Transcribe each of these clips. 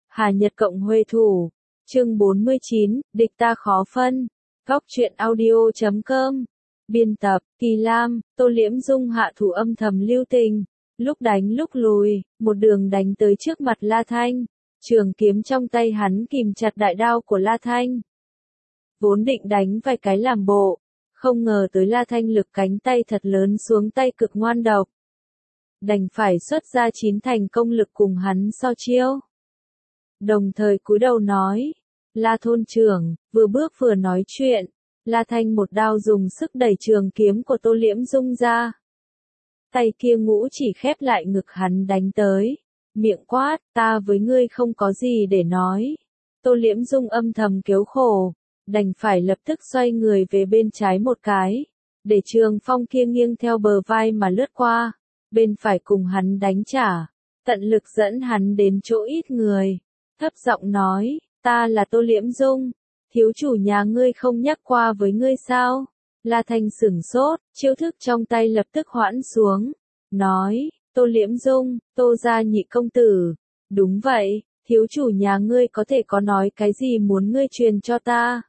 Hà Nhật Cộng Huê Thủ. Chương 49, địch ta khó phân. Góc truyện audio.com. Biên tập, Kỳ Lam, Tô Liễm Dung hạ thủ âm thầm lưu tình. Lúc đánh lúc lùi, một đường đánh tới trước mặt La Thanh. Trường kiếm trong tay hắn kìm chặt đại đao của La Thanh. Vốn định đánh vài cái làm bộ. Không ngờ tới La Thanh lực cánh tay thật lớn xuống tay cực ngoan độc. Đành phải xuất ra 9 thành công lực cùng hắn so chiêu. Đồng thời cúi đầu nói, La thôn trưởng, vừa bước vừa nói chuyện, La Thanh một đao dùng sức đẩy trường kiếm của Tô Liễm Dung ra. Tay kia ngũ chỉ khép lại ngực hắn đánh tới, miệng quát, ta với ngươi không có gì để nói. Tô Liễm Dung âm thầm kêu khổ, đành phải lập tức xoay người về bên trái một cái, để Trường Phong kia nghiêng theo bờ vai mà lướt qua, bên phải cùng hắn đánh trả, tận lực dẫn hắn đến chỗ ít người. Thấp giọng nói, ta là Tô Liễm Dung, thiếu chủ nhà ngươi không nhắc qua với ngươi sao? La Thanh sửng sốt, chiêu thức trong tay lập tức hoãn xuống, nói, Tô Liễm Dung, Tô gia nhị công tử, đúng vậy, thiếu chủ nhà ngươi có thể có nói cái gì muốn ngươi truyền cho ta?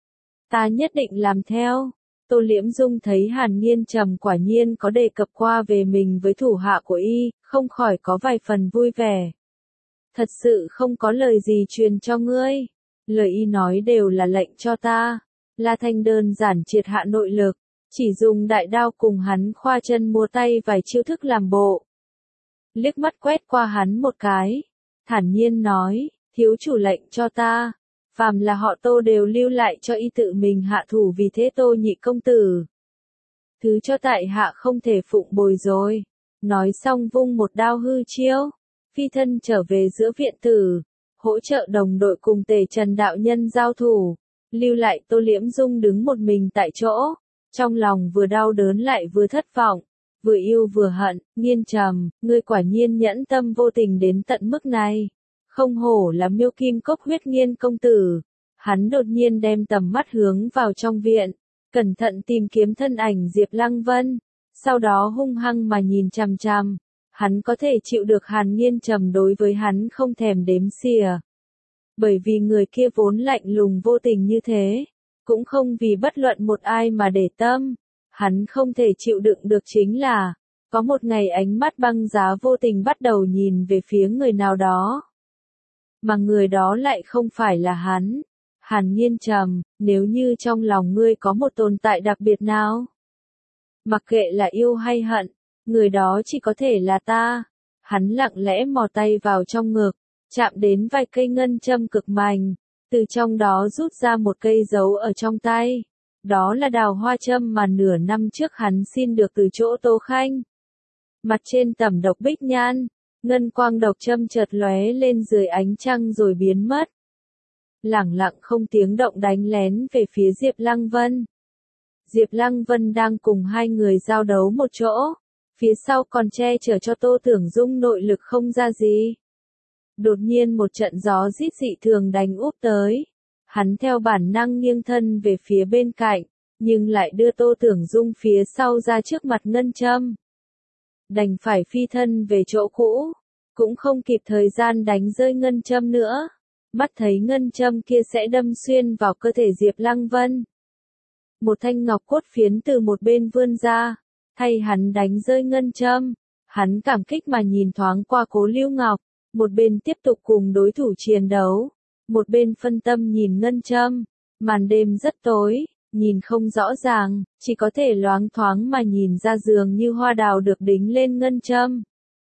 Ta nhất định làm theo. Tô Liễm Dung thấy Hàn Nghiên Trầm quả nhiên có đề cập qua về mình với thủ hạ của y, không khỏi có vài phần vui vẻ. Thật sự không có lời gì truyền cho ngươi. Lời y nói đều là lệnh cho ta. La Thanh đơn giản triệt hạ nội lực, chỉ dùng đại đao cùng hắn khoa chân múa tay vài chiêu thức làm bộ. Liếc mắt quét qua hắn một cái, thản nhiên nói, thiếu chủ lệnh cho ta, phàm là họ Tô đều lưu lại cho y tự mình hạ thủ, vì thế Tô nhị công tử. Thứ cho tại hạ không thể phụng bồi rồi. Nói xong vung một đao hư chiêu, phi thân trở về giữa viện tử, hỗ trợ đồng đội cùng Tề Trần đạo nhân giao thủ, lưu lại Tô Liễm Dung đứng một mình tại chỗ, trong lòng vừa đau đớn lại vừa thất vọng, vừa yêu vừa hận. Nghiên Trầm, ngươi quả nhiên nhẫn tâm vô tình đến tận mức này, không hổ là Miêu Kim Cốc huyết nghiên công tử. Hắn đột nhiên đem tầm mắt hướng vào trong viện, cẩn thận tìm kiếm thân ảnh Diệp Lăng Vân, sau đó hung hăng mà nhìn chằm chằm. Hắn có thể chịu được Hàn Nghiên Trầm đối với hắn không thèm đếm xỉa. Bởi vì người kia vốn lạnh lùng vô tình như thế, cũng không vì bất luận một ai mà để tâm. Hắn không thể chịu đựng được chính là, có một ngày ánh mắt băng giá vô tình bắt đầu nhìn về phía người nào đó. Mà người đó lại không phải là hắn. Hàn Nghiên Trầm, nếu như trong lòng ngươi có một tồn tại đặc biệt nào, mặc kệ là yêu hay hận, người đó chỉ có thể là ta. Hắn lặng lẽ mò tay vào trong ngực, chạm đến vài cây ngân châm cực mạnh, từ trong đó rút ra một cây giấu ở trong tay. Đó là đào hoa châm mà nửa năm trước hắn xin được từ chỗ Tô Khanh. Mặt trên tẩm độc bích nhan, ngân quang độc châm chợt lóe lên dưới ánh trăng rồi biến mất. Lẳng lặng không tiếng động đánh lén về phía Diệp Lăng Vân. Diệp Lăng Vân đang cùng hai người giao đấu một chỗ, phía sau còn che chở cho Tô Tưởng Dung nội lực không ra gì. Đột nhiên một trận gió rít dị thường đánh úp tới. Hắn theo bản năng nghiêng thân về phía bên cạnh, nhưng lại đưa Tô Tưởng Dung phía sau ra trước mặt ngân châm. Đành phải phi thân về chỗ cũ, cũng không kịp thời gian đánh rơi ngân châm nữa. Mắt thấy ngân châm kia sẽ đâm xuyên vào cơ thể Diệp Lăng Vân. Một thanh ngọc cốt phiến từ một bên vươn ra, thay hắn đánh rơi ngân châm. Hắn cảm kích mà nhìn thoáng qua Cố Lưu Ngọc, một bên tiếp tục cùng đối thủ chiến đấu, một bên phân tâm nhìn ngân châm. Màn đêm rất tối, nhìn không rõ ràng, chỉ có thể loáng thoáng mà nhìn ra dường như hoa đào được đính lên ngân châm.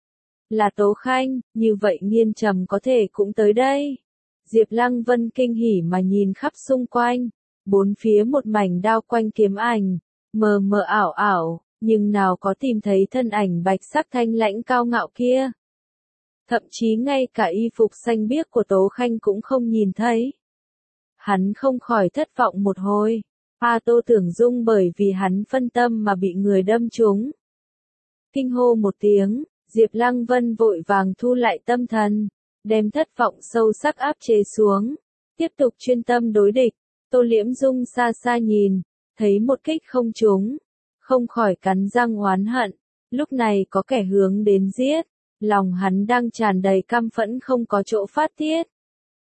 Là Tố Khanh, như vậy Nghiên Trầm có thể cũng tới đây. Diệp Lăng Vân kinh hỉ mà nhìn khắp xung quanh, bốn phía một mảnh đao quanh kiếm ảnh, mờ mờ ảo ảo, nhưng nào có tìm thấy thân ảnh bạch sắc thanh lãnh cao ngạo kia. Thậm chí ngay cả y phục xanh biếc của Tố Khanh cũng không nhìn thấy. Hắn không khỏi thất vọng một hồi, Tô Tưởng Dung bởi vì hắn phân tâm mà bị người đâm trúng. Kinh hô một tiếng, Diệp Lăng Vân vội vàng thu lại tâm thần, đem thất vọng sâu sắc áp chế xuống, tiếp tục chuyên tâm đối địch. Tô Liễm Dung xa xa nhìn, thấy một kích không trúng, không khỏi cắn răng oán hận. Lúc này có kẻ hướng đến giết, lòng hắn đang tràn đầy căm phẫn không có chỗ phát tiết.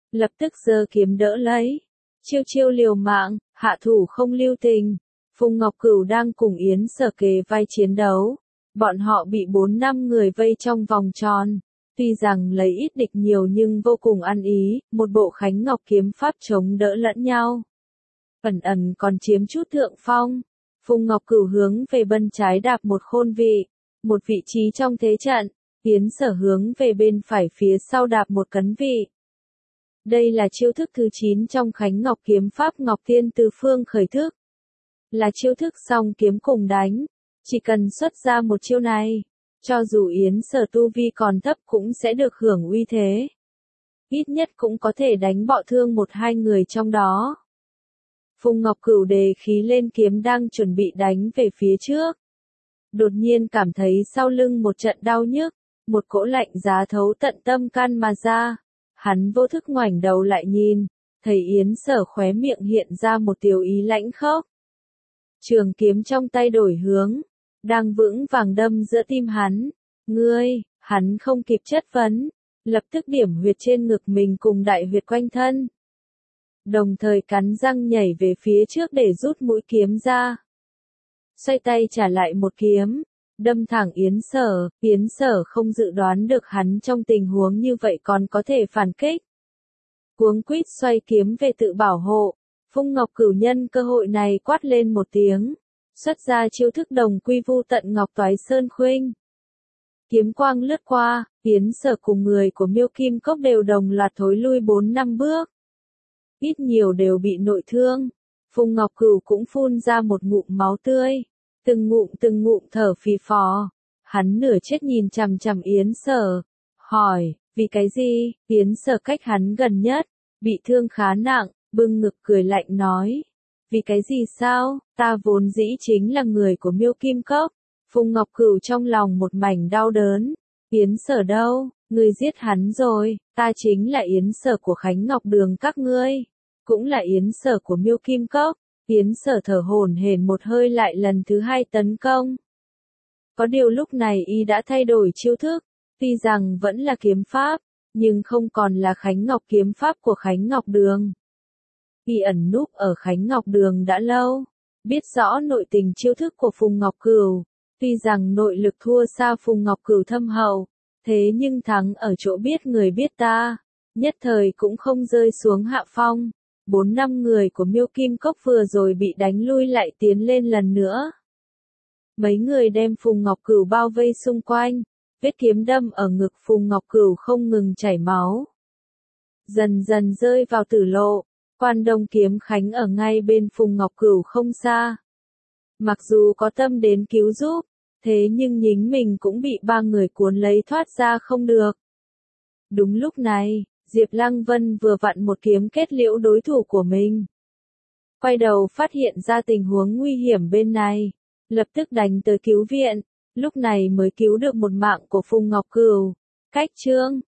lập tức giơ kiếm đỡ lấy. Chiêu chiêu liều mạng, hạ thủ không lưu tình. Phùng Ngọc Cửu đang cùng Yến Sở kề vai chiến đấu. Bọn họ bị 4-5 người vây trong vòng tròn. Tuy rằng lấy ít địch nhiều nhưng vô cùng ăn ý, một bộ Khánh Ngọc kiếm pháp chống đỡ lẫn nhau. Ẩn ẩn còn chiếm chút thượng phong. Phùng Ngọc Cửu hướng về bên trái đạp một khôn vị, một vị trí trong thế trận. Yến Sở hướng về bên phải phía sau đạp một cấn vị. Đây là chiêu thức thứ 9 trong Khánh Ngọc kiếm pháp Ngọc Thiên Tứ Phương khởi thức. Là chiêu thức song kiếm cùng đánh. Chỉ cần xuất ra một chiêu này, cho dù Yến Sở tu vi còn thấp cũng sẽ được hưởng uy thế. Ít nhất cũng có thể đánh bọ thương 1-2 người trong đó. Phùng Ngọc Cửu đề khí lên kiếm đang chuẩn bị đánh về phía trước. Đột nhiên cảm thấy sau lưng một trận đau nhức, một cỗ lạnh giá thấu tận tâm can mà ra. Hắn vô thức ngoảnh đầu lại nhìn, thấy Yến Sở khóe miệng hiện ra một tiểu ý lãnh khốc. Trường kiếm trong tay đổi hướng, đang vững vàng đâm giữa tim hắn. Ngươi, hắn không kịp chất vấn, lập tức điểm huyệt trên ngực mình cùng đại huyệt quanh thân. Đồng thời cắn răng nhảy về phía trước để rút mũi kiếm ra. Xoay tay trả lại một kiếm, đâm thẳng Yến Sở. Yến Sở không dự đoán được hắn trong tình huống như vậy còn có thể phản kích. Cuống quýt xoay kiếm về tự bảo hộ. Phùng Ngọc Cửu nhân cơ hội này quát lên một tiếng, xuất ra chiêu thức đồng quy vu tận Ngọc Toái Sơn Khuynh. Kiếm quang lướt qua, Yến Sở cùng người của Miêu Kim Cốc đều đồng loạt thối lui 4-5 bước. Ít nhiều đều bị nội thương. Phùng Ngọc Cửu cũng phun ra một ngụm máu tươi, từng ngụm thở phì phò. Hắn nửa chết nhìn chằm chằm Yến Sở, hỏi, vì cái gì? Yến Sở cách hắn gần nhất, bị thương khá nặng, bưng ngực cười lạnh nói, vì cái gì sao? Ta vốn dĩ chính là người của Miêu Kim Cốc. Phùng Ngọc Cửu trong lòng một mảnh đau đớn. Yến Sở đâu? Ngươi giết hắn rồi, ta chính là Yến Sở của Khánh Ngọc Đường các ngươi, cũng là Yến Sở của Miêu Kim Cốc. Yến Sở thở hổn hển một hơi lại lần thứ 2 tấn công. Có điều lúc này y đã thay đổi chiêu thức, tuy rằng vẫn là kiếm pháp, nhưng không còn là Khánh Ngọc kiếm pháp của Khánh Ngọc Đường. Y ẩn núp ở Khánh Ngọc Đường đã lâu, biết rõ nội tình chiêu thức của Phùng Ngọc Cửu, tuy rằng nội lực thua xa Phùng Ngọc Cửu thâm hậu, thế nhưng thắng ở chỗ biết người biết ta, nhất thời cũng không rơi xuống hạ phong. 4-5 người của Miêu Kim Cốc vừa rồi bị đánh lui lại tiến lên lần nữa. Mấy người đem Phùng Ngọc Cửu bao vây xung quanh, vết kiếm đâm ở ngực Phùng Ngọc Cửu không ngừng chảy máu. Dần dần rơi vào tử lộ, Quan Đông Kiếm Khánh ở ngay bên Phùng Ngọc Cửu không xa. Mặc dù có tâm đến cứu giúp, thế nhưng nhính mình cũng bị 3 người cuốn lấy thoát ra không được. Đúng lúc này, Diệp Lăng Vân vừa vặn một kiếm kết liễu đối thủ của mình. Quay đầu phát hiện ra tình huống nguy hiểm bên này, lập tức đánh tới cứu viện, lúc này mới cứu được một mạng của Phùng Ngọc Cửu. Cách chương